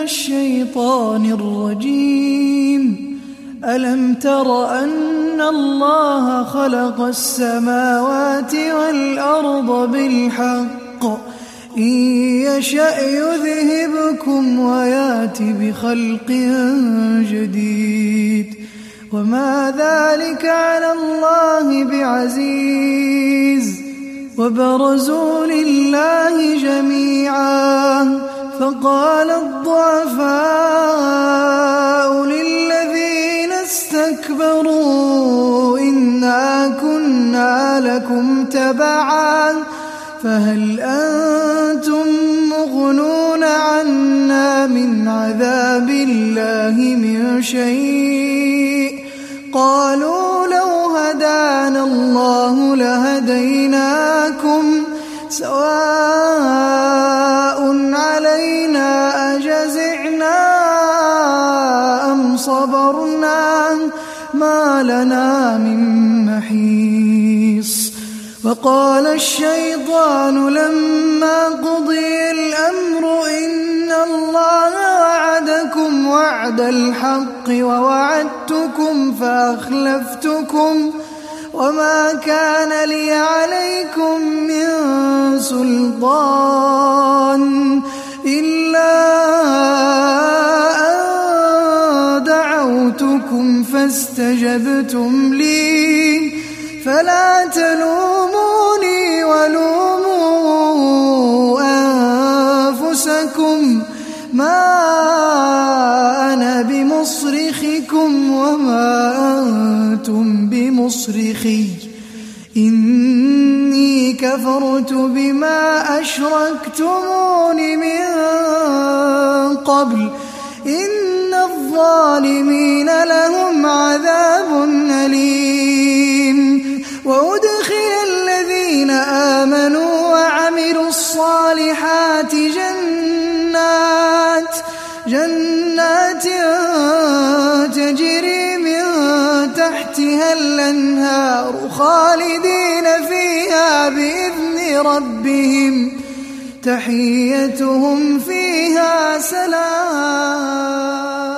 الشيطان الرجيم. ألم تر أن الله خلق السماوات والأرض بالحق إن يشأ يذهبكم ويات بخلق جديد وما ذلك على الله بعزيز. وبرزوا لله جميعا فقال الضعفاء للذين استكبروا إنا كنا لكم تبعا فهل أنتم مغنون عنا من عذاب الله من شيء؟ قالوا لو هدانا الله لهديناكم سواء علينا أجزعنا أم صبرنا ما لنا من محيص. وقال الشيطان لما قضي الأمر إن الله وعدكم وعد الحق ووعدتكم فأخلفتكم وما كان لي عليكم من سلطان إلا أن دعوتكم فاستجبتم لي فلا تلوموني ولوموا أنفسكم ما أنا بمصرخكم وما أنتم بمصرخي إني كفرت بما أشركتمون من قبل إن الظالمين لهم عذاب أليم. وأدخل الذين آمنوا وعملوا الصالحات جنات تجري من تحتها الأنهار خالدين فيها بإذن ربهم تحيتهم فيها سلام.